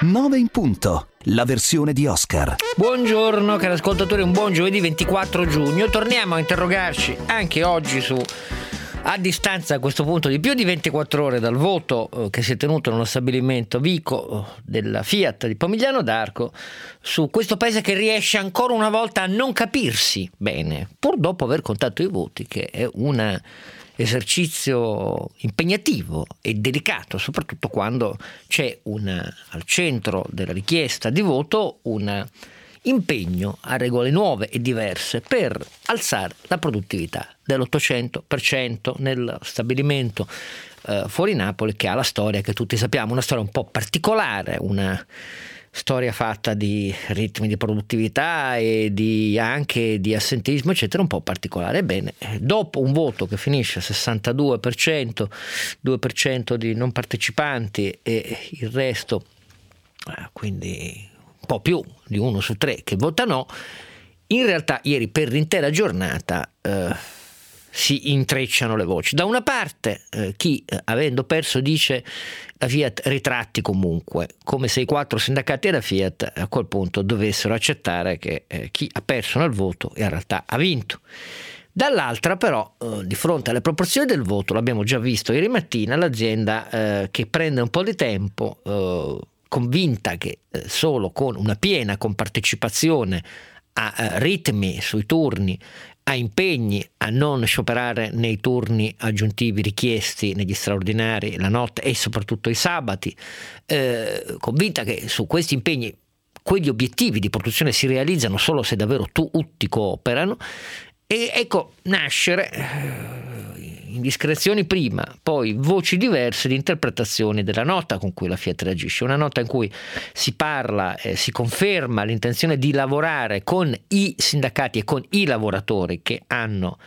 9 in punto, la versione di Oscar. Buongiorno cari ascoltatori, un buon giovedì 24 giugno. Torniamo a interrogarci anche oggi a distanza a questo punto di più di 24 ore dal voto che si è tenuto nello stabilimento Vico della Fiat di Pomigliano d'Arco, su questo paese che riesce ancora una volta a non capirsi bene, pur dopo aver contato i voti, che è un esercizio impegnativo e delicato, soprattutto quando c'è al centro della richiesta di voto un impegno a regole nuove e diverse per alzare la produttività dell'800% nel stabilimento fuori Napoli, che ha la storia che tutti sappiamo, una storia un po' particolare, una storia fatta di ritmi di produttività e anche di assenteismo eccetera, un po' particolare. Ebbene, dopo un voto che finisce al 62%, 2% di non partecipanti e il resto, quindi un po' più di 1 su 3 che vota no, in realtà ieri per l'intera giornata si intrecciano le voci. Da una parte chi avendo perso dice la Fiat ritratti comunque, come se i 4 sindacati della Fiat a quel punto dovessero accettare che chi ha perso nel voto in realtà ha vinto. Dall'altra però, di fronte alle proporzioni del voto, l'abbiamo già visto ieri mattina, l'azienda che prende un po' di tempo, convinta che solo con una piena compartecipazione a ritmi sui turni, a impegni a non scioperare nei turni aggiuntivi richiesti negli straordinari la notte e soprattutto i sabati, convinta che su questi impegni quegli obiettivi di produzione si realizzano solo se davvero tutti cooperano. E ecco nascere indiscrezioni prima, poi voci diverse di interpretazioni della nota con cui la Fiat reagisce. Una nota in cui si parla, si conferma l'intenzione di lavorare con i sindacati e con i lavoratori che hanno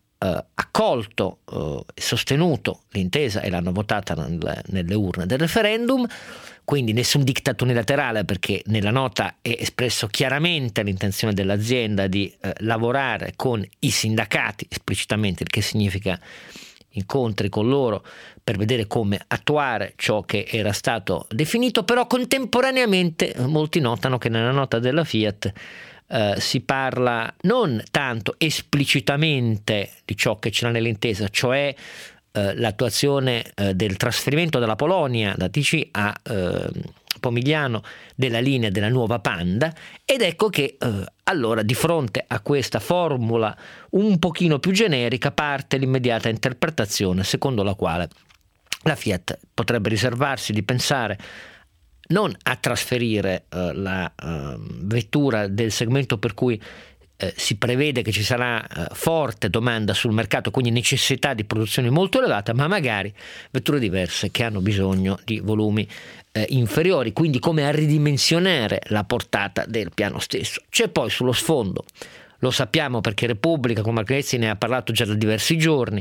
accolto e sostenuto l'intesa e l'hanno votata nelle urne del referendum. Quindi nessun diktat unilaterale, perché nella nota è espresso chiaramente l'intenzione dell'azienda di lavorare con i sindacati esplicitamente, il che significa incontri con loro per vedere come attuare ciò che era stato definito. Però contemporaneamente molti notano che nella nota della Fiat si parla non tanto esplicitamente di ciò che c'era nell'intesa, cioè l'attuazione del trasferimento dalla Polonia, da TC a Pomigliano, della linea della nuova Panda, ed ecco che allora di fronte a questa formula un pochino più generica parte l'immediata interpretazione secondo la quale la Fiat potrebbe riservarsi di pensare non a trasferire la vettura del segmento per cui si prevede che ci sarà forte domanda sul mercato, quindi necessità di produzione molto elevata, ma magari vetture diverse che hanno bisogno di volumi inferiori, quindi come a ridimensionare la portata del piano stesso. C'è poi sullo sfondo, lo sappiamo perché Repubblica con Marchezzi ne ha parlato già da diversi giorni,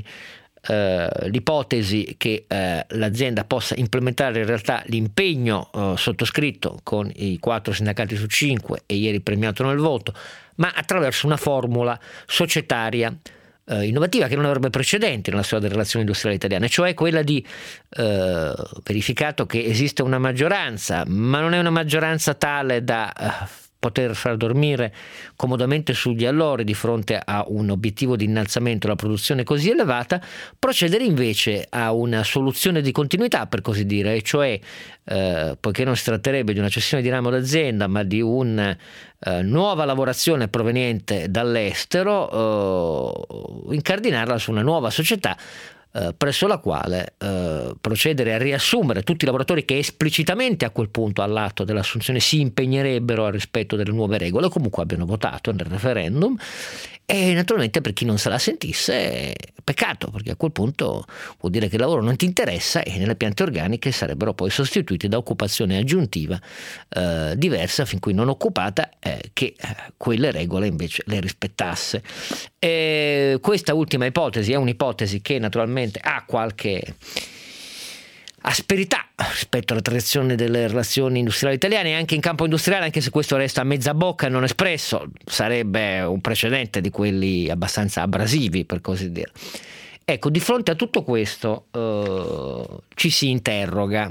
l'ipotesi che l'azienda possa implementare in realtà l'impegno sottoscritto con i 4 sindacati su 5 e ieri premiato nel voto, ma attraverso una formula societaria innovativa che non avrebbe precedenti nella storia delle relazioni industriali italiane, cioè quella di verificato che esiste una maggioranza, ma non è una maggioranza tale da poter far dormire comodamente sugli allori di fronte a un obiettivo di innalzamento della produzione così elevata, procedere invece a una soluzione di continuità, per così dire, e cioè poiché non si tratterebbe di una cessione di ramo d'azienda ma di una nuova lavorazione proveniente dall'estero, incardinarla su una nuova società presso la quale procedere a riassumere tutti i lavoratori che esplicitamente a quel punto all'atto dell'assunzione si impegnerebbero al rispetto delle nuove regole o comunque abbiano votato nel referendum. E naturalmente per chi non se la sentisse peccato, perché a quel punto vuol dire che il lavoro non ti interessa e nelle piante organiche sarebbero poi sostituiti da occupazione aggiuntiva diversa, fin qui non occupata, che quelle regole invece le rispettasse. Questa ultima ipotesi è un'ipotesi che naturalmente ha qualche asperità rispetto alla tradizione delle relazioni industriali italiane, anche in campo industriale, anche se questo resta a mezza bocca e non espresso, sarebbe un precedente di quelli abbastanza abrasivi, per così dire. Ecco, di fronte a tutto questo ci si interroga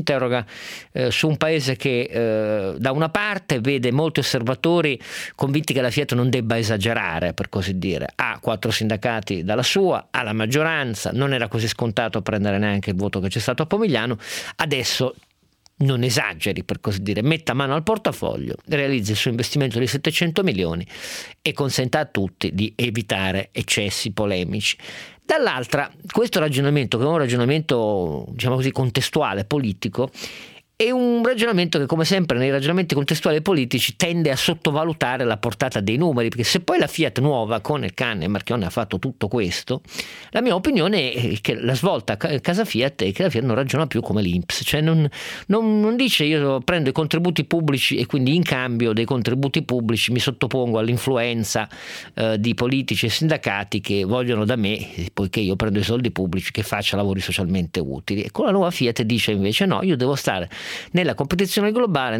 su un paese che da una parte vede molti osservatori convinti che la Fiat non debba esagerare, per così dire, ha 4 sindacati dalla sua, ha la maggioranza, non era così scontato prendere neanche il voto che c'è stato a Pomigliano, adesso non esageri, per così dire, metta mano al portafoglio, realizzi il suo investimento di 700 milioni e consenta a tutti di evitare eccessi polemici. Dall'altra, questo ragionamento, che è un ragionamento, diciamo così, contestuale, politico, è un ragionamento che, come sempre nei ragionamenti contestuali politici, tende a sottovalutare la portata dei numeri, perché se poi la Fiat nuova con il Canne e Marchionne ha fatto tutto questo, la mia opinione è che la svolta a casa Fiat è che la Fiat non ragiona più come l'Inps, cioè non dice io prendo i contributi pubblici e quindi in cambio dei contributi pubblici mi sottopongo all'influenza di politici e sindacati che vogliono da me, poiché io prendo i soldi pubblici, che faccia lavori socialmente utili. E con la nuova Fiat dice invece no, io devo stare nella competizione globale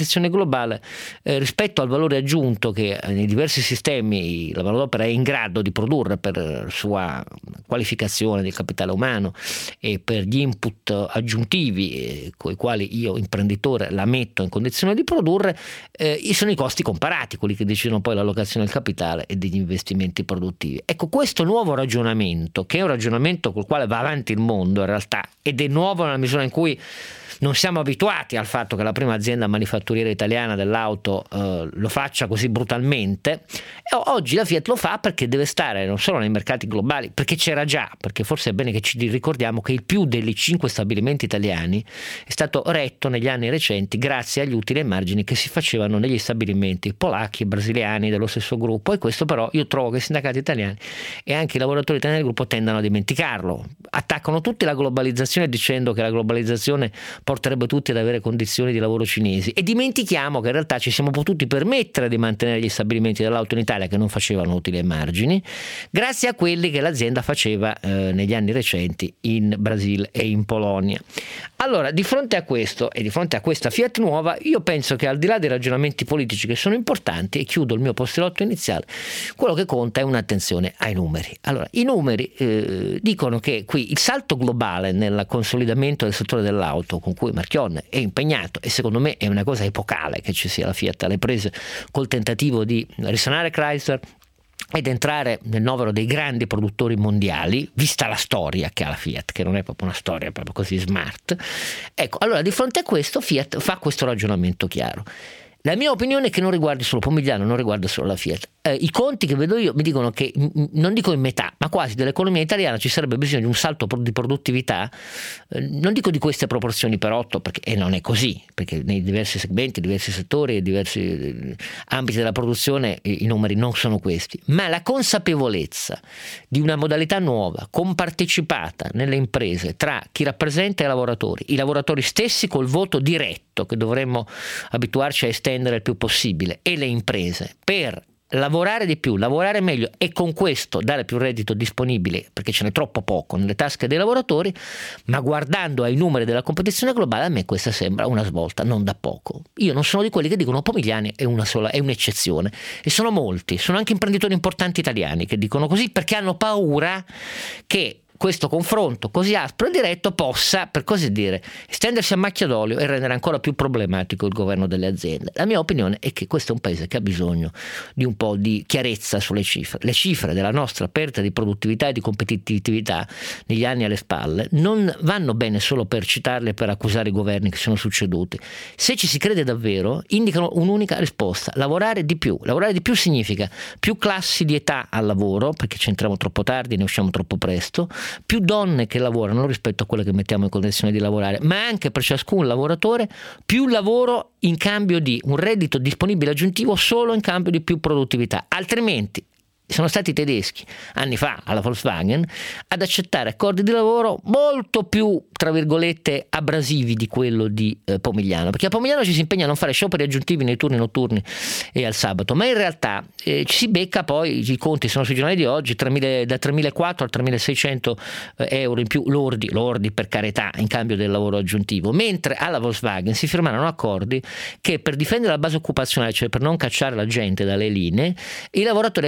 rispetto al valore aggiunto che nei diversi sistemi la manodopera è in grado di produrre per sua qualificazione del capitale umano e per gli input aggiuntivi con i quali io imprenditore la metto in condizione di produrre, sono i costi comparati quelli che decidono poi l'allocazione del capitale e degli investimenti produttivi. Ecco, questo nuovo ragionamento, che è un ragionamento col quale va avanti il mondo in realtà, ed è nuovo nella misura in cui non siamo abituati al fatto che la prima azienda manifatturiera italiana dell'auto lo faccia così brutalmente. E oggi la Fiat lo fa perché deve stare non solo nei mercati globali, perché c'era già, perché forse è bene che ci ricordiamo che il più degli 5 stabilimenti italiani è stato retto negli anni recenti grazie agli utili e margini che si facevano negli stabilimenti polacchi e brasiliani dello stesso gruppo, e questo però io trovo che i sindacati italiani e anche i lavoratori italiani del gruppo tendano a dimenticarlo. Attaccano tutti la globalizzazione dicendo che la globalizzazione porterebbe tutti ad avere condizioni di lavoro cinesi, e dimentichiamo che in realtà ci siamo potuti permettere di mantenere gli stabilimenti dell'auto in Italia che non facevano utili e margini grazie a quelli che l'azienda faceva negli anni recenti in Brasile e in Polonia. Allora, di fronte a questo e di fronte a questa Fiat nuova, io penso che al di là dei ragionamenti politici che sono importanti, e chiudo il mio postilotto iniziale, quello che conta è un'attenzione ai numeri. Allora, i numeri dicono che qui il salto globale nel consolidamento del settore dell'auto con cui Marchionne è impegnato, e secondo me è una cosa epocale che ci sia la Fiat alle prese col tentativo di risanare Chrysler ed entrare nel novero dei grandi produttori mondiali, vista la storia che ha la Fiat, che non è proprio una storia proprio così smart. Ecco, allora di fronte a questo Fiat fa questo ragionamento chiaro. La mia opinione è che non riguardi solo Pomigliano, non riguarda solo la Fiat. I conti che vedo io mi dicono che, non dico in metà, ma quasi dell'economia italiana ci sarebbe bisogno di un salto di produttività, non dico di queste proporzioni per 8, perché non è così, perché nei diversi segmenti, diversi settori e diversi ambiti della produzione i numeri non sono questi, ma la consapevolezza di una modalità nuova, compartecipata nelle imprese tra chi rappresenta i lavoratori stessi col voto diretto, che dovremmo abituarci a estendere il più possibile, e le imprese, per lavorare di più, lavorare meglio e con questo dare più reddito disponibile, perché ce n'è troppo poco nelle tasche dei lavoratori, ma guardando ai numeri della competizione globale a me questa sembra una svolta non da poco. Io non sono di quelli che dicono Pomigliani è un'eccezione, e sono molti, sono anche imprenditori importanti italiani che dicono così perché hanno paura che questo confronto così aspro e diretto possa, per così dire, estendersi a macchia d'olio e rendere ancora più problematico il governo delle aziende. La mia opinione è che questo è un paese che ha bisogno di un po' di chiarezza sulle cifre. Le cifre della nostra perdita di produttività e di competitività negli anni alle spalle non vanno bene solo per citarle, per accusare i governi che sono succeduti. Se ci si crede davvero, indicano un'unica risposta: lavorare di più. Lavorare di più significa più classi di età al lavoro, perché ci entriamo troppo tardi, ne usciamo troppo presto, più donne che lavorano rispetto a quelle che mettiamo in condizione di lavorare, ma anche per ciascun lavoratore più lavoro in cambio di un reddito disponibile aggiuntivo solo in cambio di più produttività. Altrimenti sono stati i tedeschi anni fa alla Volkswagen ad accettare accordi di lavoro molto più, tra virgolette, abrasivi di quello di Pomigliano, perché a Pomigliano ci si impegna a non fare scioperi aggiuntivi nei turni notturni e al sabato, ma in realtà ci si becca, poi i conti sono sui giornali di oggi, da 3.400 a 3.600 euro in più lordi per carità, in cambio del lavoro aggiuntivo, mentre alla Volkswagen si firmarono accordi che per difendere la base occupazionale, cioè per non cacciare la gente dalle linee, i lavoratori accettavano di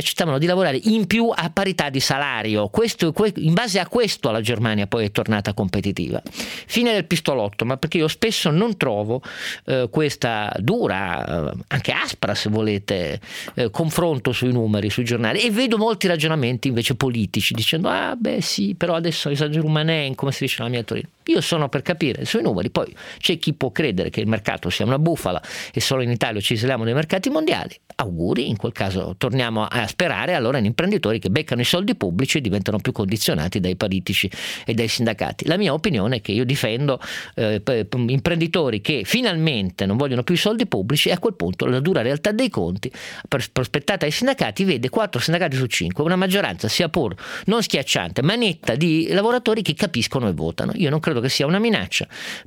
lavorare in più a parità di salario. In base a questo la Germania poi è tornata competitiva. Fine del pistolotto, ma perché io spesso non trovo questa dura, anche aspra se volete, confronto sui numeri, sui giornali, e vedo molti ragionamenti invece politici dicendo sì, però adesso esagero umanen, come si dice nella mia Torino. Io sono per capire sui numeri, poi c'è chi può credere che il mercato sia una bufala e solo in Italia ci isoliamo dai mercati mondiali. Auguri, in quel caso torniamo a sperare allora in imprenditori che beccano i soldi pubblici e diventano più condizionati dai politici e dai sindacati. La mia opinione è che io difendo imprenditori che finalmente non vogliono più i soldi pubblici, e a quel punto la dura realtà dei conti prospettata ai sindacati vede 4 sindacati su 5, una maggioranza sia pur non schiacciante ma netta di lavoratori che capiscono e votano. Io non credo che sia una minaccia,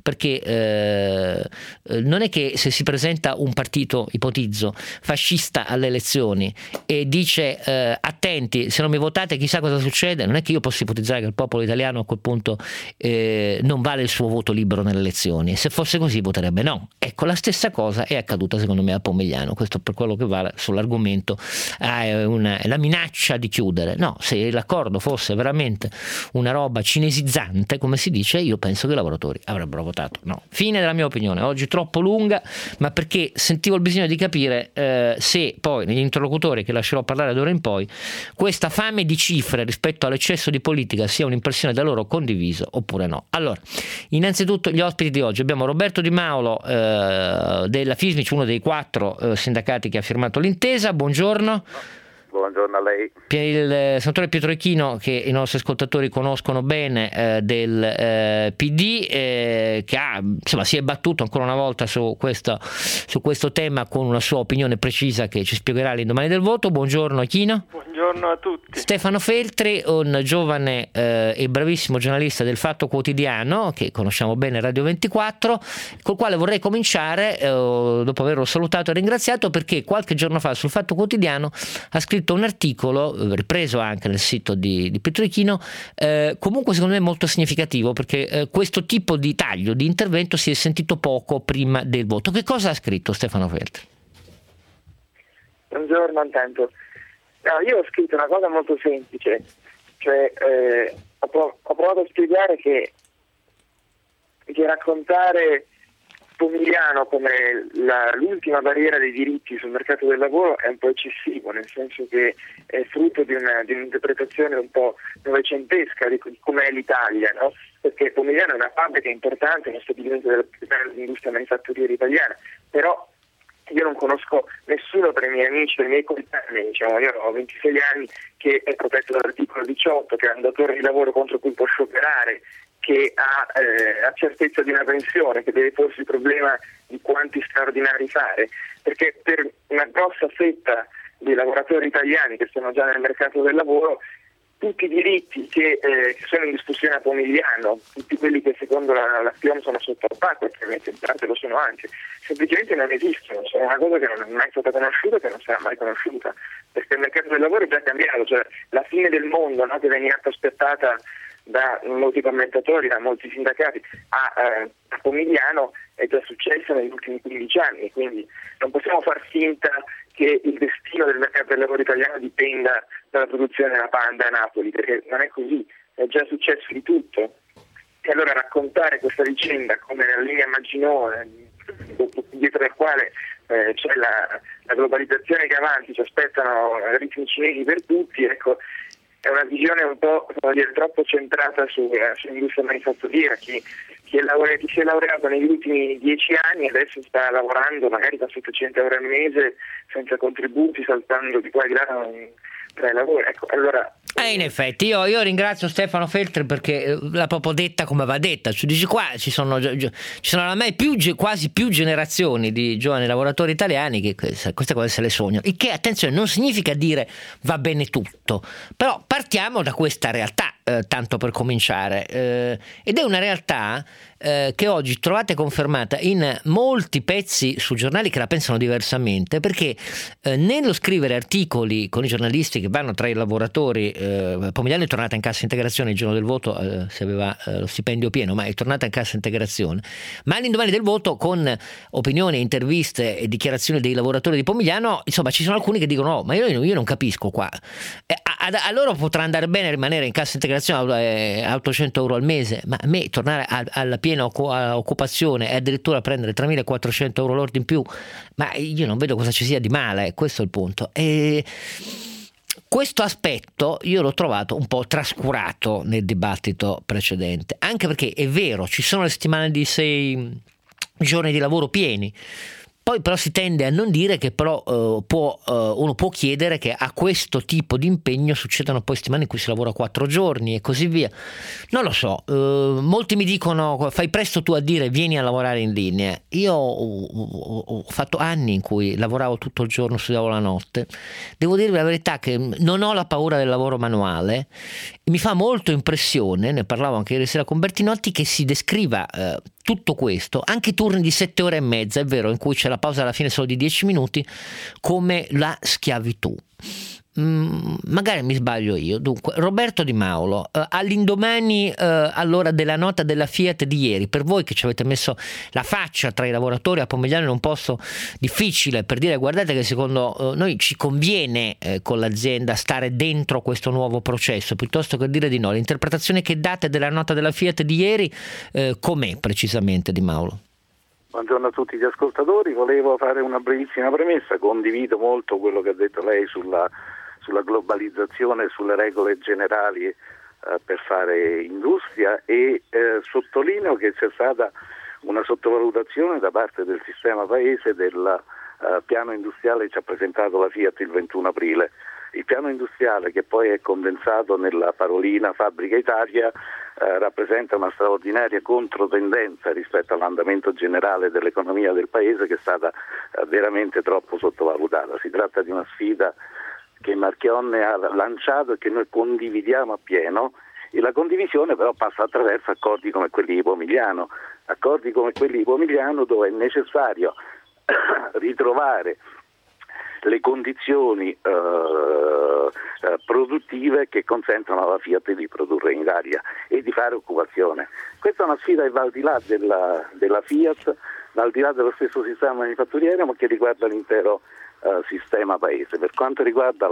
perché non è che se si presenta un partito, ipotizzo, fascista alle elezioni e dice attenti, se non mi votate chissà cosa succede, non è che io posso ipotizzare che il popolo italiano a quel punto non vale il suo voto libero nelle elezioni. Se fosse così voterebbe no. Ecco, la stessa cosa è accaduta secondo me a Pomigliano. Questo per quello che vale sull'argomento è la minaccia di chiudere. No, se l'accordo fosse veramente una roba cinesizzante, come si dice, io penso che i lavoratori avrebbero votato no. Fine della mia opinione, oggi troppo lunga, ma perché sentivo il bisogno di capire se poi negli interlocutori che lascerò parlare d'ora in poi questa fame di cifre rispetto all'eccesso di politica sia un'impressione da loro condivisa oppure no. Allora, innanzitutto gli ospiti di oggi: abbiamo Roberto Di Maulo della Fismic, uno dei 4 sindacati che ha firmato l'intesa. Buongiorno. Buongiorno a lei. Il senatore Pietro Ichino, che i nostri ascoltatori conoscono bene, del PD, che si è battuto ancora una volta su questo tema con una sua opinione precisa che ci spiegherà all'indomani del voto. Buongiorno Ichino. Buongiorno a tutti. Stefano Feltri, un giovane e bravissimo giornalista del Fatto Quotidiano che conosciamo bene, Radio 24, col quale vorrei cominciare dopo averlo salutato e ringraziato, perché qualche giorno fa sul Fatto Quotidiano ha scritto un articolo ripreso anche nel sito di Pietro Ichino, comunque secondo me molto significativo, perché questo tipo di taglio di intervento si è sentito poco prima del voto. Che cosa ha scritto Stefano Feltri? Buongiorno intanto. Io ho scritto una cosa molto semplice, cioè ho provato a spiegare che raccontare Pomigliano come l'ultima barriera dei diritti sul mercato del lavoro è un po' eccessivo, nel senso che è frutto di un'interpretazione un po' novecentesca di com'è l'Italia, no? Perché Pomigliano è una fabbrica importante, uno stabilimento dell'industria manifatturiera italiana, però io non conosco nessuno tra i miei amici, tra i miei coetanei, diciamo, io ho 26 anni, che è protetto dall'articolo 18, che è un datore di lavoro contro cui può scioperare, che ha certezza di una pensione, che deve porsi il problema di quanti straordinari fare, perché per una grossa fetta dei lavoratori italiani che sono già nel mercato del lavoro, tutti i diritti che sono in discussione a Pomigliano, tutti quelli che secondo la FIOM sono sotto attacco, perché in parte lo sono anche, semplicemente non esistono, sono una cosa che non è mai stata conosciuta e che non sarà mai conosciuta, perché il mercato del lavoro è già cambiato, cioè la fine del mondo, no, che veniva prospettata da molti commentatori, da molti sindacati a Pomigliano è già successo negli ultimi 15 anni, quindi non possiamo far finta che il destino del mercato del lavoro italiano dipenda dalla produzione della Panda a Napoli, perché non è così, è già successo di tutto. E allora raccontare questa vicenda come nella linea Maginot, dietro al quale c'è la globalizzazione che avanti, ci aspettano ritmi cinesi per tutti, ecco, è una visione un po', troppo centrata sull'industria manifatturiera. Chi si è laureato negli ultimi 10 anni adesso sta lavorando magari da 700 euro al mese senza contributi, saltando di qua e di là tra i lavori. Ecco, allora in effetti io ringrazio Stefano Feltri, perché l'ha proprio detta come va detta. Dici, qua ci sono ormai quasi più generazioni di giovani lavoratori italiani che queste cose se le sognano, il che, attenzione, non significa dire va bene tutto, però partiamo da questa realtà. tanto per cominciare, ed è una realtà che oggi trovate confermata in molti pezzi su giornali che la pensano diversamente, perché nello scrivere articoli con i giornalisti che vanno tra i lavoratori, Pomigliano è tornata in cassa integrazione il giorno del voto, se aveva lo stipendio pieno, ma è tornata in cassa integrazione, ma all'indomani del voto, con opinioni, interviste e dichiarazioni dei lavoratori di Pomigliano, insomma ci sono alcuni che dicono ma io non capisco qua, a loro potrà andare bene rimanere in cassa integrazione a 800 euro al mese, ma a me tornare alla piena occupazione e addirittura prendere 3.400 euro lordi in più, ma io non vedo cosa ci sia di male, questo è il punto. E questo aspetto io l'ho trovato un po' trascurato nel dibattito precedente, anche perché è vero, ci sono le settimane di 6 giorni di lavoro pieni. Poi però si tende a non dire che però uno può chiedere che a questo tipo di impegno succedano poi settimane in cui si lavora 4 giorni e così via. Non lo so, molti mi dicono fai presto tu a dire vieni a lavorare in linea. Io ho fatto anni in cui lavoravo tutto il giorno, studiavo la notte. Devo dirvi la verità che non ho la paura del lavoro manuale. Mi fa molto impressione, ne parlavo anche ieri sera con Bertinotti, che si descriva tutto questo, anche turni di 7 ore e mezza, è vero, in cui c'è la pausa alla fine solo di 10 minuti, come la schiavitù. Magari mi sbaglio io. Dunque, Roberto Di Maulo, all'indomani allora della nota della Fiat di ieri, per voi che ci avete messo la faccia tra i lavoratori a Pomigliano in un posto difficile per dire guardate che secondo noi ci conviene con l'azienda stare dentro questo nuovo processo, piuttosto che dire di no, l'interpretazione che date della nota della Fiat di ieri com'è precisamente, Di Maulo? Buongiorno a tutti gli ascoltatori, volevo fare una brevissima premessa, condivido molto quello che ha detto lei sulla globalizzazione, sulle regole generali per fare industria e sottolineo che c'è stata una sottovalutazione da parte del sistema paese del piano industriale che ci ha presentato la Fiat il 21 aprile. Il piano industriale, che poi è condensato nella parolina Fabbrica Italia, rappresenta una straordinaria controtendenza rispetto all'andamento generale dell'economia del paese, che è stata veramente troppo sottovalutata. Si tratta di una sfida che Marchionne ha lanciato e che noi condividiamo appieno, e la condivisione però passa attraverso accordi come quelli di Pomigliano, dove è necessario ritrovare le condizioni produttive che consentono alla Fiat di produrre in Italia e di fare occupazione. Questa è una sfida che va al di là della Fiat, va al di là dello stesso sistema manifatturiero, ma che riguarda l'intero sistema paese. Per quanto riguarda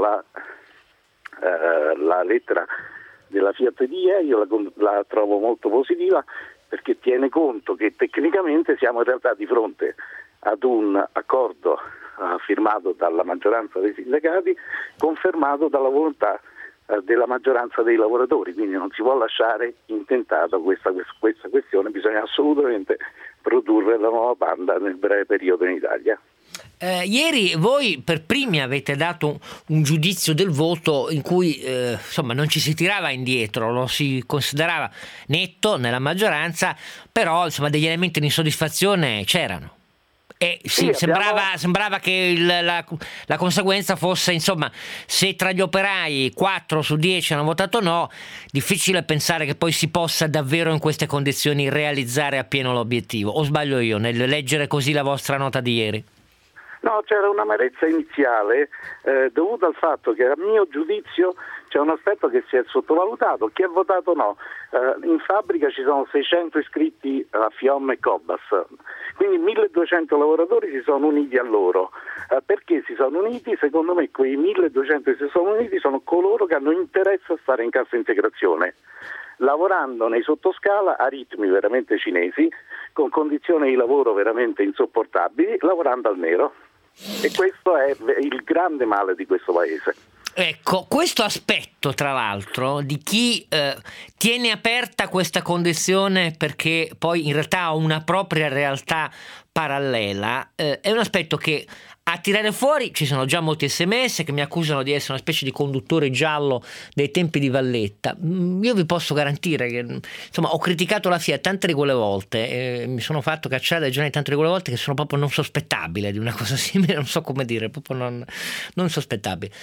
la lettera della Fiat di ieri, io la trovo molto positiva, perché tiene conto che tecnicamente siamo in realtà di fronte ad un accordo firmato dalla maggioranza dei sindacati, confermato dalla volontà della maggioranza dei lavoratori, quindi non si può lasciare intentata questa questione, bisogna assolutamente produrre la nuova banda nel breve periodo in Italia. Ieri voi per primi avete dato un giudizio del voto in cui insomma non ci si tirava indietro, lo si considerava netto nella maggioranza, però insomma degli elementi di insoddisfazione c'erano. Sì, sembrava che la conseguenza fosse, insomma, se tra gli operai 4 su 10 hanno votato no, difficile pensare che poi si possa davvero in queste condizioni realizzare appieno l'obiettivo. O sbaglio io nel leggere così la vostra nota di ieri? No, c'era un'amarezza iniziale dovuta al fatto che a mio giudizio c'è un aspetto che si è sottovalutato. Chi ha votato no? In fabbrica ci sono 600 iscritti a FIOM e Cobas, quindi 1200 lavoratori si sono uniti a loro. Perché si sono uniti? Secondo me quei 1200 che si sono uniti sono coloro che hanno interesse a stare in cassa integrazione, lavorando nei sottoscala a ritmi veramente cinesi, con condizioni di lavoro veramente insopportabili, lavorando al nero. E questo è il grande male di questo paese. Ecco, questo aspetto tra l'altro di chi tiene aperta questa condizione perché poi in realtà ha una propria realtà parallela, è un aspetto che a tirare fuori ci sono già molti SMS che mi accusano di essere una specie di conduttore giallo dei tempi di Valletta. Io vi posso garantire che insomma ho criticato la Fiat tante di quelle volte, mi sono fatto cacciare dai giornali tante di quelle volte che sono proprio non sospettabile di una cosa simile, non so come dire, proprio non sospettabile.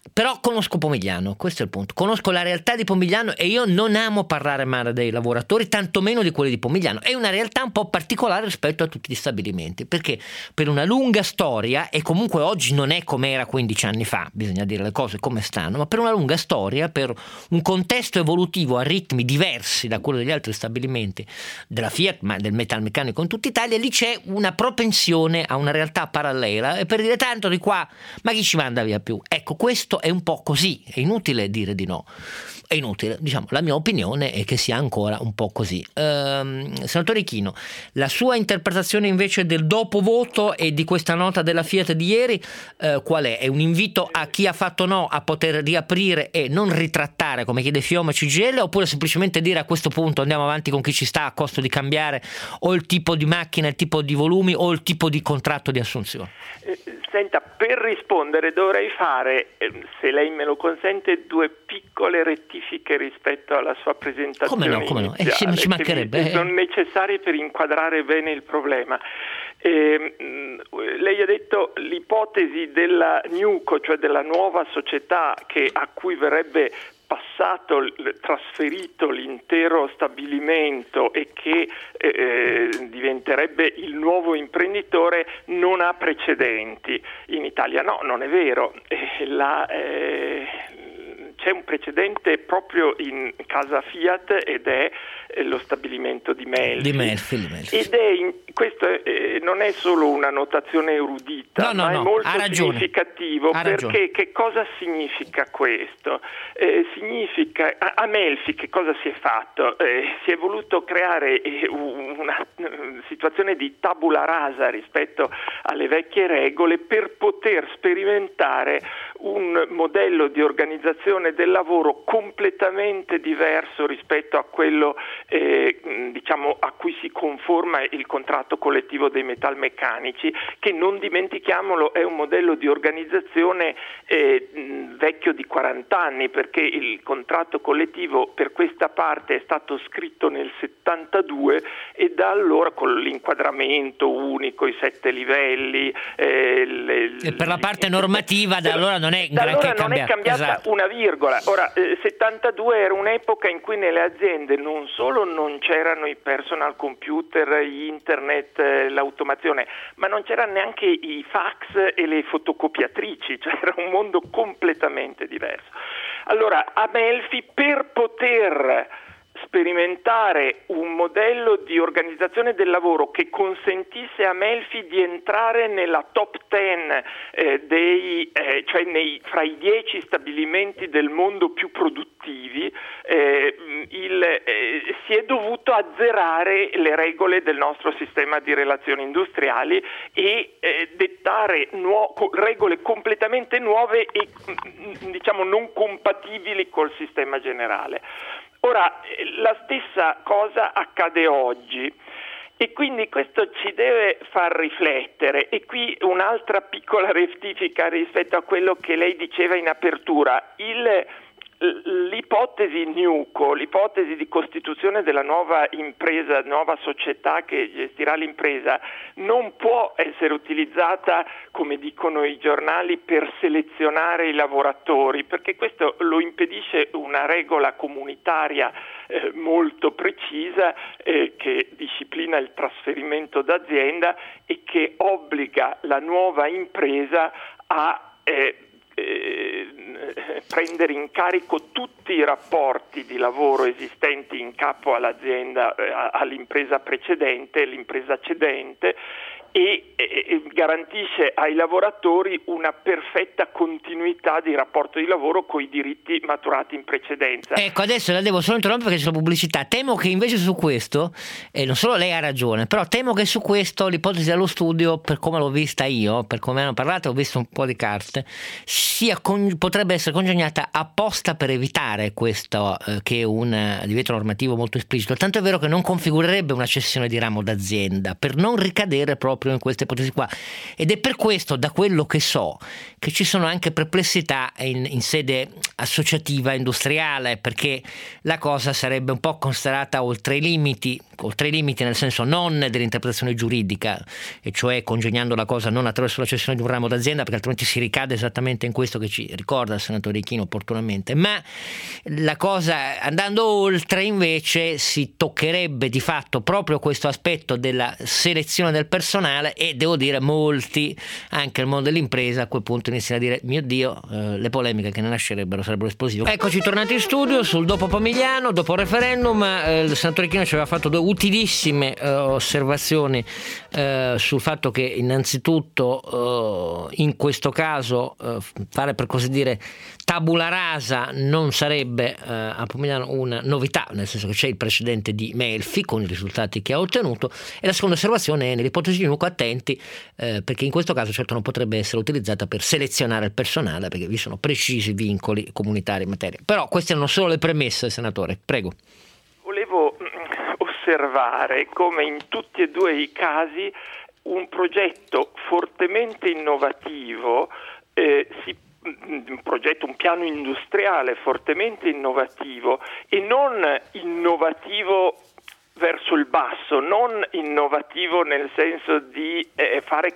Però conosco Pomigliano, questo è il punto. Conosco la realtà di Pomigliano e io non amo parlare male dei lavoratori, tantomeno di quelli di Pomigliano. È una realtà un po' particolare rispetto a tutti gli stabilimenti, perché per una lunga storia, e comunque oggi non è come era 15 anni fa, bisogna dire le cose come stanno, ma per una lunga storia, per un contesto evolutivo a ritmi diversi da quello degli altri stabilimenti della Fiat, ma del metalmeccanico in tutta Italia, lì c'è una propensione a una realtà parallela, e per dire tanto di qua, ma chi ci manda via più? Ecco, questo è un po' così, è inutile dire di no, è inutile, diciamo, la mia opinione è che sia ancora un po' così. Senatore Ichino, la sua interpretazione invece del dopo voto e di questa nota della Fiat di ieri, qual è? È un invito a chi ha fatto no a poter riaprire e non ritrattare come chiede Fiume CGIL, oppure semplicemente dire a questo punto andiamo avanti con chi ci sta a costo di cambiare o il tipo di macchina, il tipo di volumi o il tipo di contratto di assunzione? Senta, per rispondere dovrei fare, se lei me lo consente, due piccole rettifiche rispetto alla sua presentazione. Come no? Ci mancherebbe. Sono necessarie per inquadrare bene il problema. Lei ha detto l'ipotesi della NewCo, cioè della nuova società a cui verrebbe trasferito l'intero stabilimento e che diventerebbe il nuovo imprenditore, non ha precedenti in Italia. No, non è vero. C'è un precedente proprio in casa Fiat ed è lo stabilimento di Melfi. Questo non è solo una notazione erudita, ma è molto significativo, perché che cosa significa questo? Significa a Melfi che cosa si è fatto? Si è voluto creare una situazione di tabula rasa rispetto alle vecchie regole per poter sperimentare un modello di organizzazione del lavoro completamente diverso rispetto a quello a cui si conforma il contratto collettivo dei metalmeccanici, che non dimentichiamolo è un modello di organizzazione vecchio di 40 anni, perché il contratto collettivo per questa parte è stato scritto nel 72 e da allora con l'inquadramento unico, i 7 livelli e per la parte normativa da allora non è cambiata esatto. Una virgola. Ora, 72 era un'epoca in cui nelle aziende non solo non c'erano i personal computer, internet, l'automazione, ma non c'erano neanche i fax e le fotocopiatrici, cioè era un mondo completamente diverso. Allora, a Melfi, per poter sperimentare un modello di organizzazione del lavoro che consentisse a Melfi di entrare nella top 10 fra i 10 stabilimenti del mondo più produttivi, si è dovuto azzerare le regole del nostro sistema di relazioni industriali e dettare regole completamente nuove e non compatibili col sistema generale. Ora, la stessa cosa accade oggi e quindi questo ci deve far riflettere. E qui un'altra piccola rettifica rispetto a quello che lei diceva in apertura. L'ipotesi NewCo, l'ipotesi di costituzione della nuova impresa, nuova società che gestirà l'impresa, non può essere utilizzata, come dicono i giornali, per selezionare i lavoratori, perché questo lo impedisce una regola comunitaria molto precisa che disciplina il trasferimento d'azienda e che obbliga la nuova impresa a prendere in carico tutti i rapporti di lavoro esistenti in capo all'azienda, all'impresa precedente, l'impresa cedente, e garantisce ai lavoratori una perfetta continuità di rapporto di lavoro con i diritti maturati in precedenza. Ecco, adesso la devo solo interrompere perché c'è la pubblicità. Temo che invece su questo, non solo lei ha ragione, però temo che su questo l'ipotesi dello studio, per come l'ho vista io, per come hanno parlato, ho visto un po' di carte, potrebbe essere congegnata apposta per evitare questo che è un divieto normativo molto esplicito. Tanto è vero che non configurerebbe una cessione di ramo d'azienda, per non ricadere proprio in queste ipotesi qua, ed è per questo, da quello che so, che ci sono anche perplessità in sede associativa industriale, perché la cosa sarebbe un po' considerata oltre i limiti, oltre i limiti nel senso non dell'interpretazione giuridica, e cioè congegnando la cosa non attraverso la cessione di un ramo d'azienda, perché altrimenti si ricade esattamente in questo che ci ricorda il senatore Ichino opportunamente, ma la cosa andando oltre invece si toccherebbe di fatto proprio questo aspetto della selezione del personale, e devo dire molti, anche il mondo dell'impresa, a quel punto iniziano a dire mio Dio, le polemiche che ne nascerebbero sarebbero esplosive. Eccoci tornati in studio sul dopo Pomigliano, dopo il referendum. Il senatore Ichino ci aveva fatto due utilissime osservazioni sul fatto che innanzitutto in questo caso fare per così dire tabula rasa non sarebbe a Pomigliano una novità, nel senso che c'è il precedente di Melfi con i risultati che ha ottenuto, e la seconda osservazione è nell'ipotesi di Nuco attenti perché in questo caso certo non potrebbe essere utilizzata per selezionare il personale, perché vi sono precisi vincoli comunitari in materia. Però queste erano solo le premesse, senatore, prego. Volevo osservare come in tutti e due i casi un progetto fortemente innovativo un piano industriale fortemente innovativo, e non innovativo verso il basso, non innovativo nel senso di fare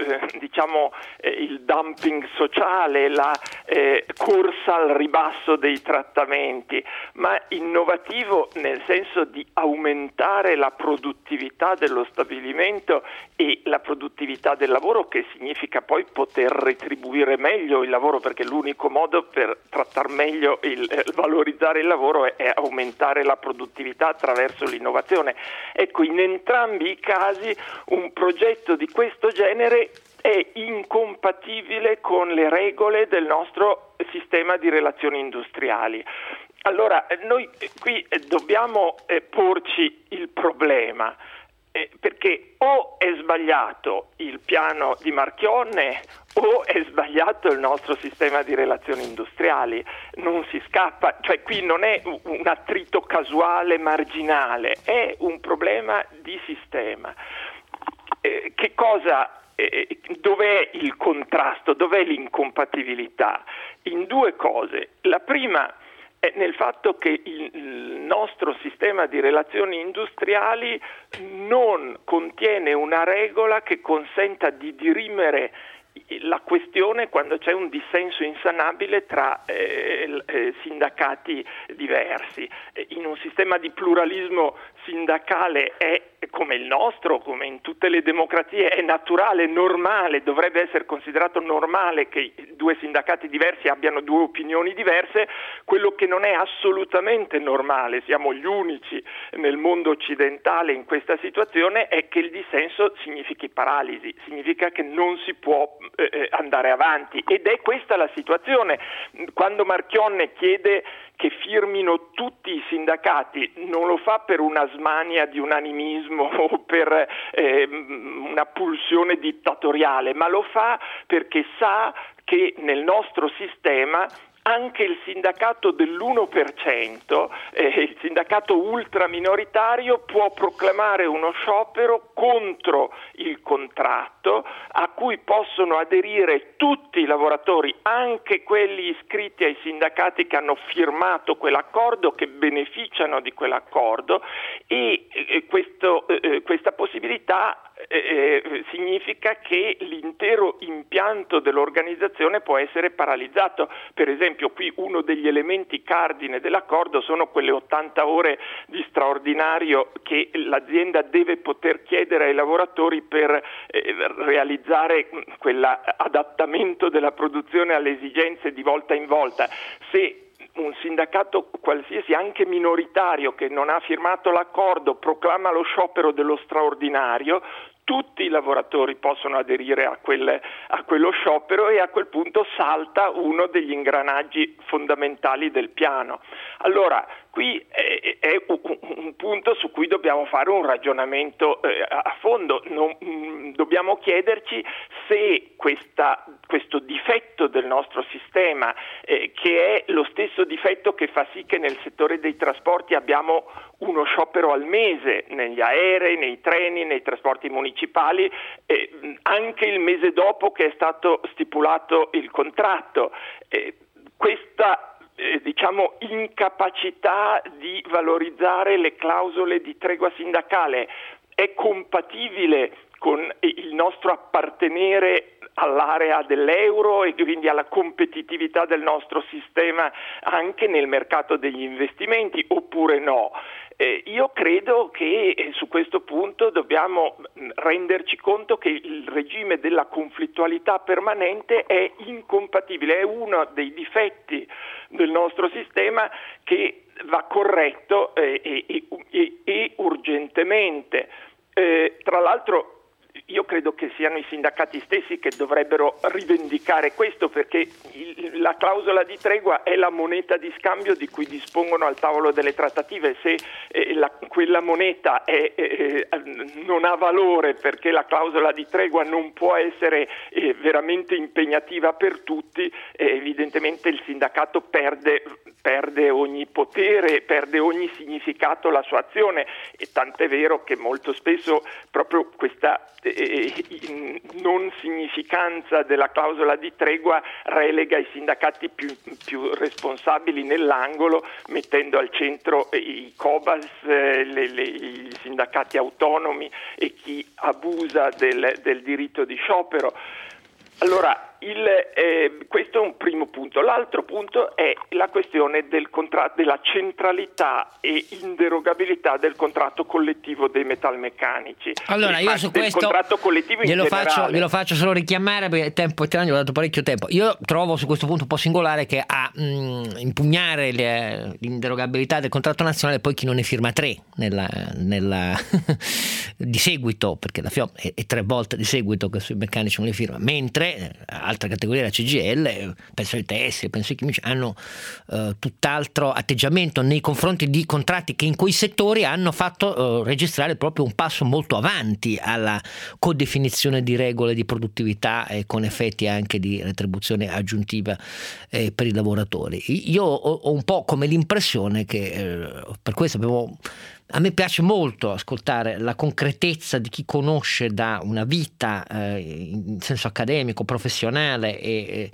il dumping sociale, la corsa al ribasso dei trattamenti, ma innovativo nel senso di aumentare la produttività dello stabilimento e la produttività del lavoro, che significa poi poter retribuire meglio il lavoro, perché l'unico modo per trattare meglio valorizzare il lavoro è aumentare la produttività attraverso l'innovazione. Ecco, in entrambi i casi un progetto di questo genere è incompatibile con le regole del nostro sistema di relazioni industriali. Allora, noi qui dobbiamo porci il problema, perché o è sbagliato il piano di Marchionne o è sbagliato il nostro sistema di relazioni industriali, non si scappa, cioè qui non è un attrito casuale marginale, è un problema di sistema. Dov'è il contrasto, dov'è l'incompatibilità? In due cose. La prima è nel fatto che il nostro sistema di relazioni industriali non contiene una regola che consenta di dirimere la questione quando c'è un dissenso insanabile tra sindacati diversi. In un sistema di pluralismo sindacale è come il nostro, come in tutte le democrazie, è naturale, normale, dovrebbe essere considerato normale che due sindacati diversi abbiano due opinioni diverse. Quello che non è assolutamente normale, siamo gli unici nel mondo occidentale in questa situazione, è che il dissenso significhi paralisi, significa che non si può andare avanti, ed è questa la situazione. Quando Marchionne chiede che firmino tutti i sindacati, non lo fa per una smania di unanimismo o per una pulsione dittatoriale, ma lo fa perché sa che nel nostro sistema anche il sindacato dell'1%, il sindacato ultraminoritario, può proclamare uno sciopero contro il contratto a cui possono aderire tutti i lavoratori, anche quelli iscritti ai sindacati che hanno firmato quell'accordo, che beneficiano di quell'accordo, e questa possibilità significa che l'intero impianto dell'organizzazione può essere paralizzato. Per esempio, qui uno degli elementi cardine dell'accordo sono quelle 80 ore di straordinario che l'azienda deve poter chiedere ai lavoratori per realizzare quell'adattamento della produzione alle esigenze di volta in volta. Se un sindacato qualsiasi, anche minoritario, che non ha firmato l'accordo, proclama lo sciopero dello straordinario, tutti i lavoratori possono aderire a quello sciopero, e a quel punto salta uno degli ingranaggi fondamentali del piano. Allora, qui è un punto su cui dobbiamo fare un ragionamento a fondo. Dobbiamo chiederci se questo difetto del nostro sistema, che è lo stesso difetto che fa sì che nel settore dei trasporti abbiamo uno sciopero al mese, negli aerei, nei treni, nei trasporti municipali, anche il mese dopo che è stato stipulato il contratto. Questa diciamo incapacità di valorizzare le clausole di tregua sindacale è compatibile con il nostro appartenere all'area dell'euro e quindi alla competitività del nostro sistema anche nel mercato degli investimenti, oppure no? Io credo che su questo punto dobbiamo renderci conto che il regime della conflittualità permanente è incompatibile, è uno dei difetti del nostro sistema che va corretto e urgentemente. Tra l'altro io credo che siano i sindacati stessi che dovrebbero rivendicare questo, perché la clausola di tregua è la moneta di scambio di cui dispongono al tavolo delle trattative. Se quella moneta non ha valore perché la clausola di tregua non può essere veramente impegnativa per tutti, evidentemente il sindacato perde ogni potere, perde ogni significato la sua azione, e tant'è vero che molto spesso proprio questa non significanza della clausola di tregua relega i sindacati più responsabili nell'angolo, mettendo al centro i Cobas, i sindacati autonomi e chi abusa del diritto di sciopero. Allora, questo è un primo punto. L'altro punto è la questione della centralità e inderogabilità del contratto collettivo dei metalmeccanici. Allora, io su questo contratto collettivo glielo faccio solo richiamare, perché tempo gli ho dato parecchio tempo. Io trovo su questo punto un po' singolare che a impugnare l'inderogabilità del contratto nazionale poi chi non ne firma 3 nella di seguito, perché la FIOM è 3 volte di seguito che sui meccanici non li firma, mentre altre categorie, la CGIL, penso ai tessili, penso ai chimici, hanno tutt'altro atteggiamento nei confronti di contratti che in quei settori hanno fatto registrare proprio un passo molto avanti alla codefinizione di regole di produttività con effetti anche di retribuzione aggiuntiva per i lavoratori. Io ho un po' come l'impressione che per questo a me piace molto ascoltare la concretezza di chi conosce da una vita in senso accademico, professionale e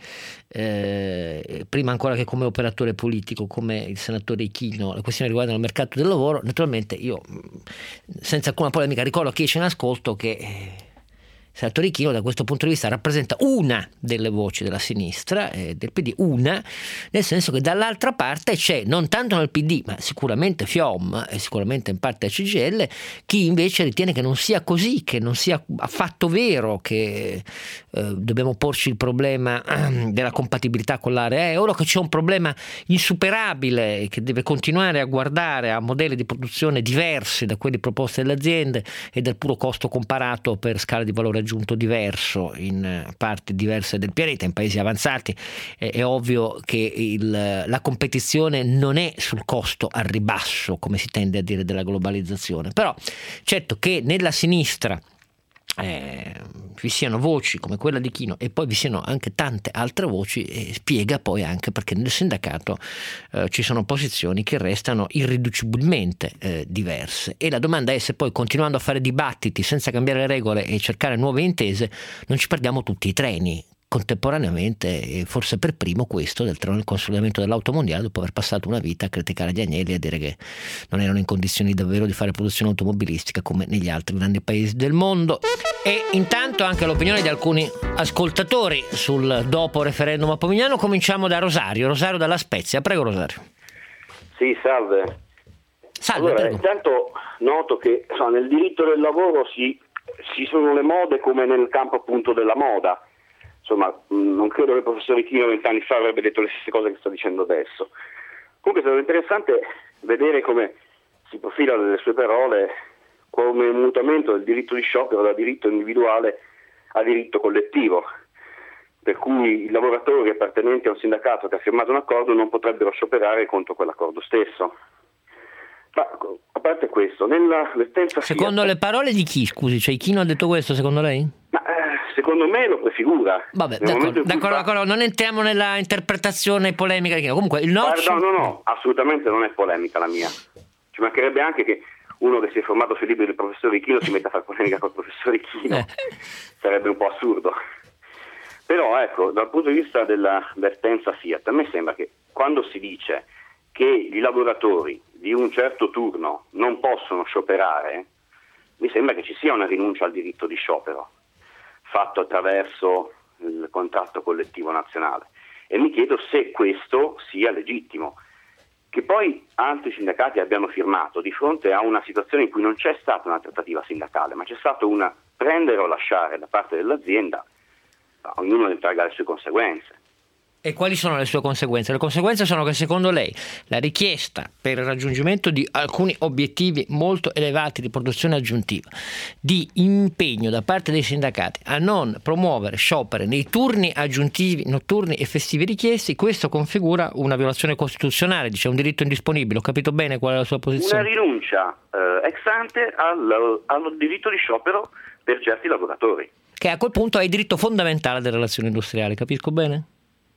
prima ancora che come operatore politico, come il senatore Ichino, le questioni riguardano il mercato del lavoro. Naturalmente io, senza alcuna polemica, ricordo a chi c'è in ascolto che il senatore Ichino da questo punto di vista rappresenta una delle voci della sinistra del PD, nel senso che dall'altra parte c'è, non tanto nel PD ma sicuramente FIOM e sicuramente in parte la CGIL, chi invece ritiene che non sia così, che non sia affatto vero, che dobbiamo porci il problema della compatibilità con l'area euro, che c'è un problema insuperabile che deve continuare a guardare a modelli di produzione diversi da quelli proposti dalle aziende e del puro costo comparato per scala di valore aggiunto diverso in parti diverse del pianeta. In paesi avanzati è ovvio che la competizione non è sul costo al ribasso, come si tende a dire della globalizzazione, però certo che nella sinistra vi siano voci come quella di Chino e poi vi siano anche tante altre voci, spiega poi anche perché nel sindacato ci sono posizioni che restano irriducibilmente diverse, e la domanda è se poi, continuando a fare dibattiti senza cambiare le regole e cercare nuove intese, non ci perdiamo tutti i treni contemporaneamente, e forse per primo questo del treno del consolidamento dell'auto mondiale, dopo aver passato una vita a criticare gli Agnelli e a dire che non erano in condizioni davvero di fare produzione automobilistica come negli altri grandi paesi del mondo. E intanto anche l'opinione di alcuni ascoltatori sul dopo referendum a Pomigliano. Cominciamo da Rosario dalla Spezia. Prego Rosario. Sì, salve. Allora, prego. Intanto noto che nel diritto del lavoro ci sono le mode come nel campo appunto della moda. Insomma, non credo che il professor Ichino 20 anni fa avrebbe detto le stesse cose che sto dicendo adesso. Comunque è stato interessante vedere come si profila nelle sue parole come un mutamento del diritto di sciopero da diritto individuale a diritto collettivo, per cui i lavoratori appartenenti a un sindacato che ha firmato un accordo non potrebbero scioperare contro quell'accordo stesso. Ma a parte questo, nella sentenza secondo Fiat, le parole di chi, scusi? Cioè Ichino ha detto questo secondo lei? Ma secondo me lo prefigura. Vabbè, d'accordo, non entriamo nella interpretazione polemica di Ichino. Comunque il No, assolutamente non è polemica la mia. Ci mancherebbe anche che uno che si è formato sui libri del professore Ichino si metta a fare polemica col professore Ichino. Sarebbe un po' assurdo. Però ecco, dal punto di vista della vertenza Fiat, a me sembra che quando si dice che i lavoratori di un certo turno non possono scioperare, mi sembra che ci sia una rinuncia al diritto di sciopero fatto attraverso il contratto collettivo nazionale, e mi chiedo se questo sia legittimo. Che poi altri sindacati abbiano firmato di fronte a una situazione in cui non c'è stata una trattativa sindacale, ma c'è stato una prendere o lasciare da parte dell'azienda, ognuno ne traga le sue conseguenze. E quali sono le sue conseguenze? Le conseguenze sono che secondo lei la richiesta per il raggiungimento di alcuni obiettivi molto elevati di produzione aggiuntiva, di impegno da parte dei sindacati a non promuovere scioperi nei turni aggiuntivi notturni e festivi richiesti, questo configura una violazione costituzionale, dice un diritto indisponibile. Ho capito bene qual è la sua posizione? Una rinuncia ex ante al diritto di sciopero per certi lavoratori. Che a quel punto è il diritto fondamentale delle relazioni industriali, capisco bene?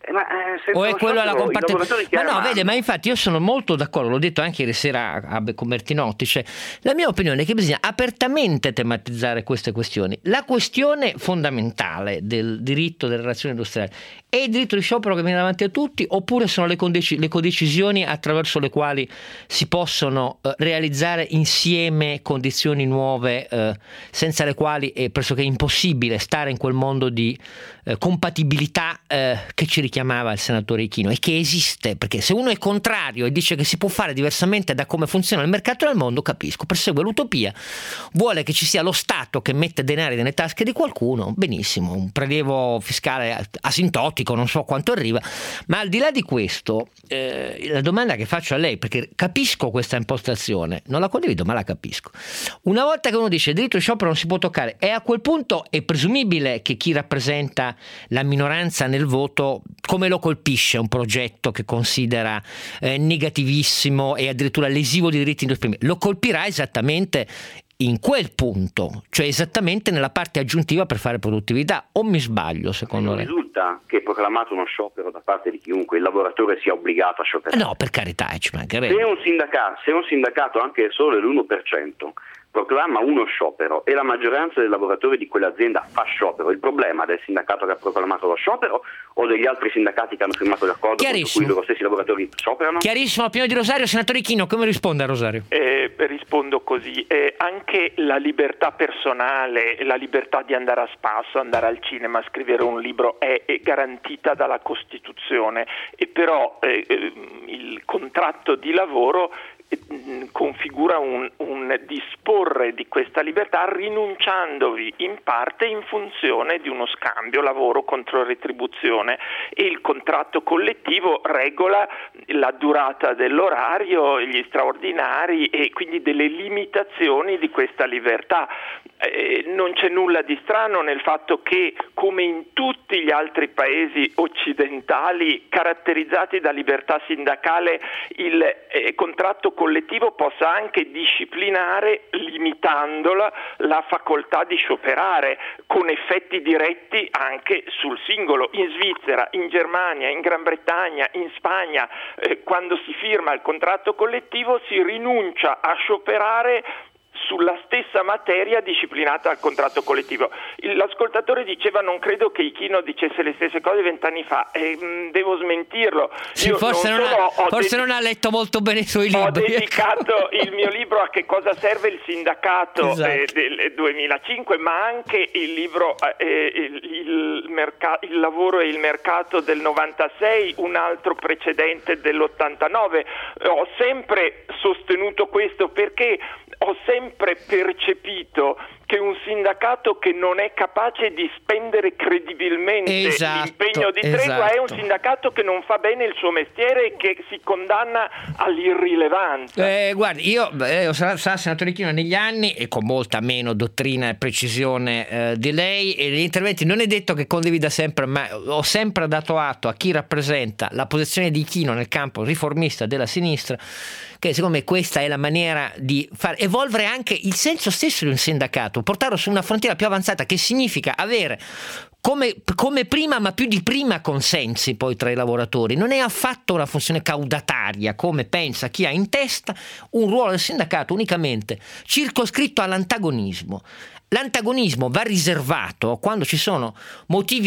O è quello alla compartecipazione? Ma no, vede, ma infatti io sono molto d'accordo, l'ho detto anche ieri sera con Bertinotti, cioè la mia opinione è che bisogna apertamente tematizzare queste questioni. La questione fondamentale del diritto delle relazioni industriali è il diritto di sciopero che viene davanti a tutti, oppure sono le codecisioni attraverso le quali si possono realizzare insieme condizioni nuove, senza le quali è pressoché impossibile stare in quel mondo di compatibilità che ci richiamava il senatore Ichino, e che esiste, perché se uno è contrario e dice che si può fare diversamente da come funziona il mercato del mondo, capisco, persegue l'utopia, vuole che ci sia lo Stato che mette denari nelle tasche di qualcuno, benissimo, un prelievo fiscale asintotico, non so quanto arriva, ma al di là di questo la domanda che faccio a lei, perché capisco questa impostazione, non la condivido ma la capisco, una volta che uno dice il diritto di sciopero non si può toccare, e a quel punto è presumibile che chi rappresenta la minoranza nel voto, come lo colpisce un progetto che considera negativissimo e addirittura lesivo di diritti industriali? Lo colpirà esattamente in quel punto, cioè esattamente nella parte aggiuntiva per fare produttività, o mi sbaglio secondo lei? Risulta che proclamato uno sciopero da parte di chiunque il lavoratore sia obbligato a scioperare. No, per carità, ci mancherebbe. Se un sindacato anche solo l'1% proclama uno sciopero e la maggioranza dei lavoratori di quell'azienda fa sciopero, il problema del sindacato che ha proclamato lo sciopero o degli altri sindacati che hanno firmato l'accordo con cui i loro stessi lavoratori scioperano? Chiarissimo, l'opinione di Rosario. Senatore Ichino, come risponde a Rosario? Rispondo così, anche la libertà personale, la libertà di andare a spasso, andare al cinema, scrivere un libro è garantita dalla Costituzione, e però il contratto di lavoro configura un disporre di questa libertà rinunciandovi in parte in funzione di uno scambio lavoro contro retribuzione, e il contratto collettivo regola la durata dell'orario, gli straordinari e quindi delle limitazioni di questa libertà. Non c'è nulla di strano nel fatto che, come in tutti gli altri paesi occidentali caratterizzati da libertà sindacale, il contratto collettivo possa anche disciplinare, limitandola, la facoltà di scioperare, con effetti diretti anche sul singolo. In Svizzera, in Germania, in Gran Bretagna, in Spagna, quando si firma il contratto collettivo si rinuncia a scioperare sulla stessa materia disciplinata dal contratto collettivo. L'ascoltatore diceva: non credo che Ichino dicesse le stesse cose 20 anni fa, e devo smentirlo. Sì, forse non ha letto molto bene i suoi libri. Ho dedicato il mio libro a che cosa serve il sindacato, esatto, del 2005, ma anche il libro il lavoro e il mercato del 96, un altro precedente dell'89. Ho sempre sostenuto questo perché ho sempre percepito che un sindacato che non è capace di spendere credibilmente l'impegno di tregua è un sindacato che non fa bene il suo mestiere e che si condanna all'irrilevanza. Guardi, io sa senatore Ichino, negli anni, e con molta meno dottrina e precisione di lei, e negli interventi non è detto che condivida sempre, ma ho sempre dato atto a chi rappresenta la posizione di Ichino nel campo riformista della sinistra, che secondo me questa è la maniera di far evolvere anche il senso stesso di un sindacato, portarlo su una frontiera più avanzata, che significa avere come prima, ma più di prima, consensi poi tra i lavoratori. Non è affatto una funzione caudataria, come pensa chi ha in testa un ruolo del sindacato unicamente circoscritto all'antagonismo. L'antagonismo va riservato quando ci sono motivi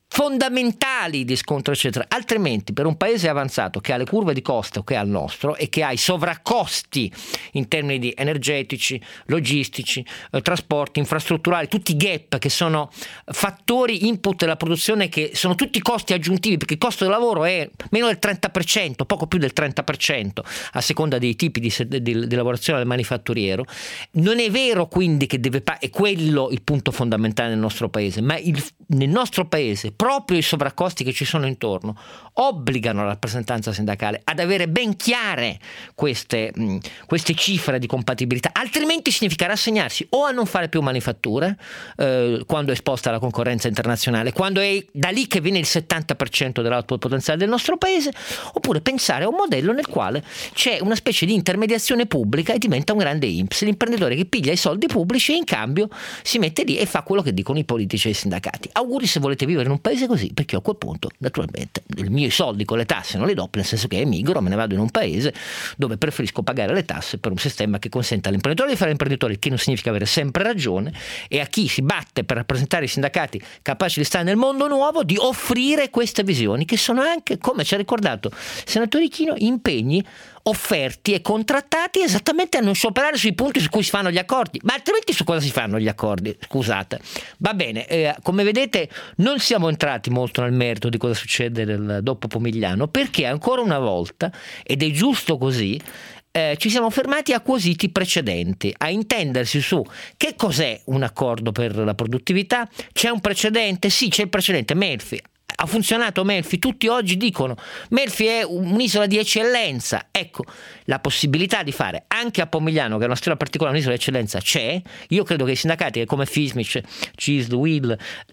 fondamentali di scontro eccetera, altrimenti per un paese avanzato che ha le curve di costo che ha il nostro e che ha i sovraccosti in termini di energetici, logistici, trasporti, infrastrutturali, tutti i gap che sono fattori input della produzione, che sono tutti costi aggiuntivi, perché il costo del lavoro è meno del 30%, poco più del 30% a seconda dei tipi di lavorazione del manifatturiero. Non è vero quindi che è quello il punto fondamentale nel nostro paese, ma nel nostro paese proprio i sovraccosti che ci sono intorno obbligano la rappresentanza sindacale ad avere ben chiare queste cifre di compatibilità, altrimenti significa rassegnarsi o a non fare più manifatture quando è esposta alla concorrenza internazionale, quando è da lì che viene il 70% dell'output potenziale del nostro paese, oppure pensare a un modello nel quale c'è una specie di intermediazione pubblica e diventa un grande INPS, l'imprenditore che piglia i soldi pubblici e in cambio si mette lì e fa quello che dicono i politici e i sindacati. Auguri se volete vivere in un paese così, perché a quel punto naturalmente i miei soldi con le tasse non li do, nel senso che emigro, me ne vado in un paese dove preferisco pagare le tasse per un sistema che consenta all'imprenditore di fare l'imprenditore, che non significa avere sempre ragione, e a chi si batte per rappresentare i sindacati capaci di stare nel mondo nuovo di offrire queste visioni, che sono anche, come ci ha ricordato il senatore Ichino, impegni offerti e contrattati esattamente a non scioperare sui punti su cui si fanno gli accordi. Ma altrimenti su cosa si fanno gli accordi? Scusate. Va bene, come vedete non siamo entrati molto nel merito di cosa succede nel dopo Pomigliano, perché ancora una volta, ed è giusto così, ci siamo fermati a quesiti precedenti, a intendersi su che cos'è un accordo per la produttività. C'è un precedente? Sì, c'è il precedente Melfi. Ha funzionato Melfi? Tutti oggi dicono Melfi è un'isola di eccellenza. Ecco, la possibilità di fare anche a Pomigliano, che è una storia particolare, un'isola di eccellenza, c'è. Io credo che i sindacati come Fismic, CISL, UIL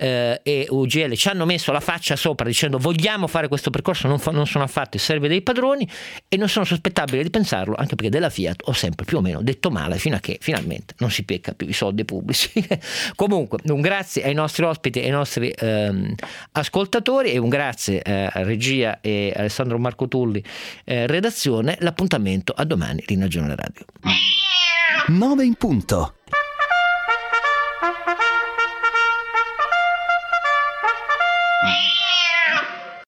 e UGL ci hanno messo la faccia sopra dicendo vogliamo fare questo percorso, non sono affatto i servi dei padroni, e non sono sospettabile di pensarlo, anche perché della Fiat ho sempre più o meno detto male fino a che finalmente non si pecca più i soldi pubblici. Comunque un grazie ai nostri ospiti e ai nostri ascoltatori, e un grazie a regia e Alessandro Marco Tulli, redazione. L'appuntamento a domani, Rina Giornale Radio. 9 in punto.